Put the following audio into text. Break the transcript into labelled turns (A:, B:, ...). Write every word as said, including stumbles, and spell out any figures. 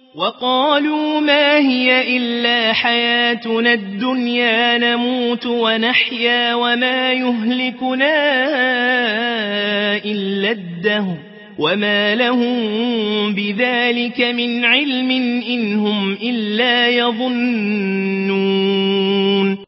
A: وقالوا ما هي إلا حياتنا الدنيا نموت ونحيا وما يهلكنا إلا الدهر وما لهم بذلك من علم إن هم إلا يظنون